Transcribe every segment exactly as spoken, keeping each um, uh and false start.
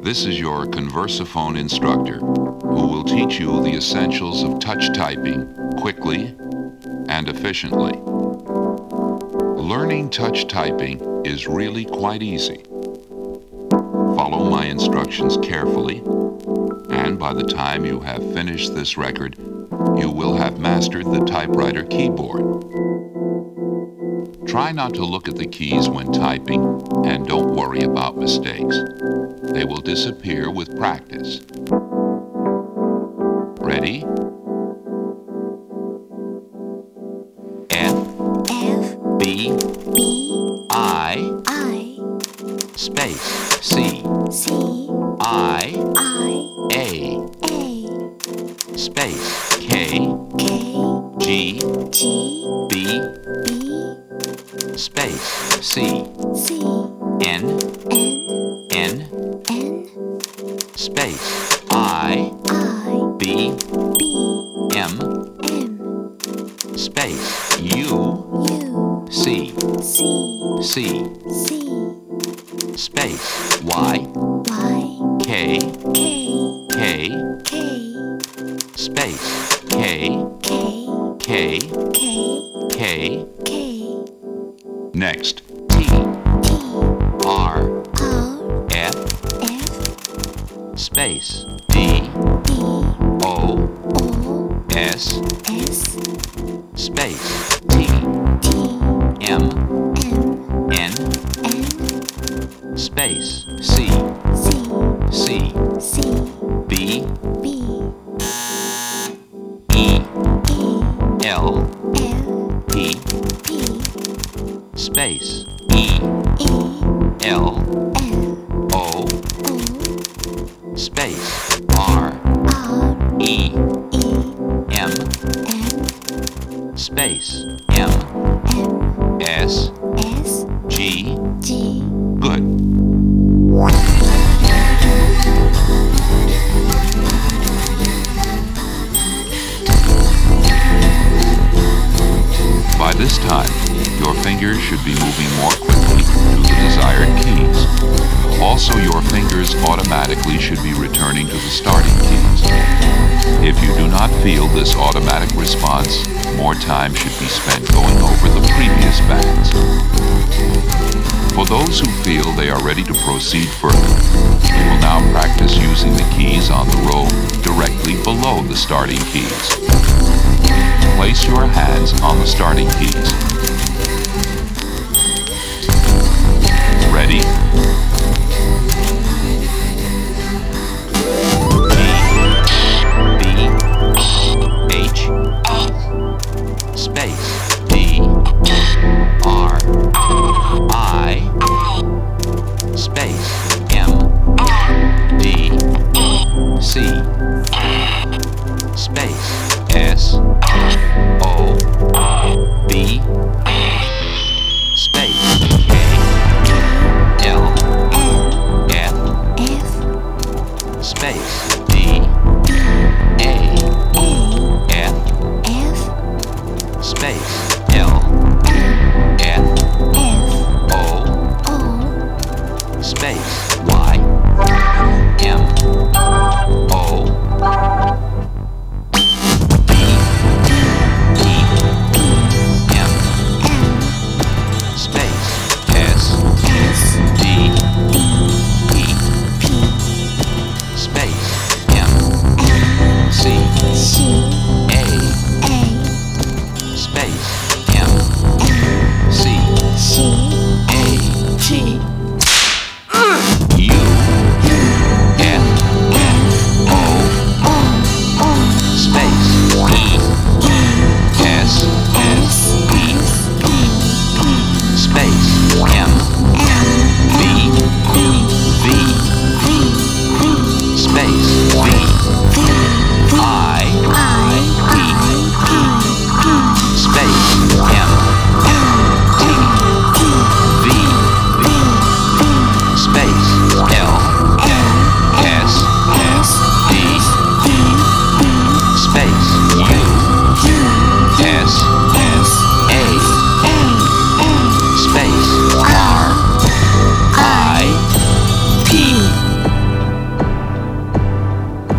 This is your Conversaphone instructor who will teach you the essentials of touch typing quickly and efficiently. Learning touch typing is really quite easy. Follow my instructions carefully, and by the time you have finished this record, you will have mastered the typewriter keyboard. Try not to look at the keys when typing, and don't worry about mistakes. They will disappear with practice. Ready? F, F, B, B, I, I, space, C, C, I, I, A, A, space, K, K, G, G, B, B, space, C, C, N, N, N, N, space, I, I, B, B, M, M, space, U, U, C, C, C, C, space, Y, Y, K, K, K, K, space, K, K, K, K, K, K, next, T, T, R, R, F, F, space, D, D, O, O, S, S, space, T, T, M, M, N, N, space, C, C, C, C, B, B, E, E, L, L, P, P, space, E, E, L, L, O, O, space, R, R, E, E, M, M, space, M, M, S, S, G, G. good. By this time, your fingers should be moving more quickly to the desired keys. Also, your fingers automatically should be returning to the starting keys. If you do not feel this automatic response, more time should be spent going over the previous bands. For those who feel they are ready to proceed further, we will now practice using the keys on the row directly below the starting keys. Place your hands on the starting keys. Ready? G, B, H, space, D, R, I, space, M, D, C, space, S, O, B, space, K, L,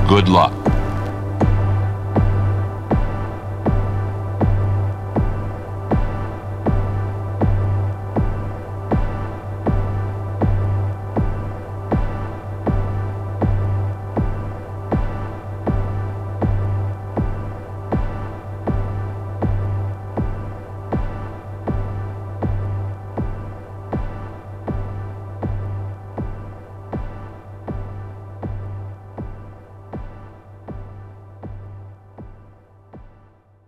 Good luck.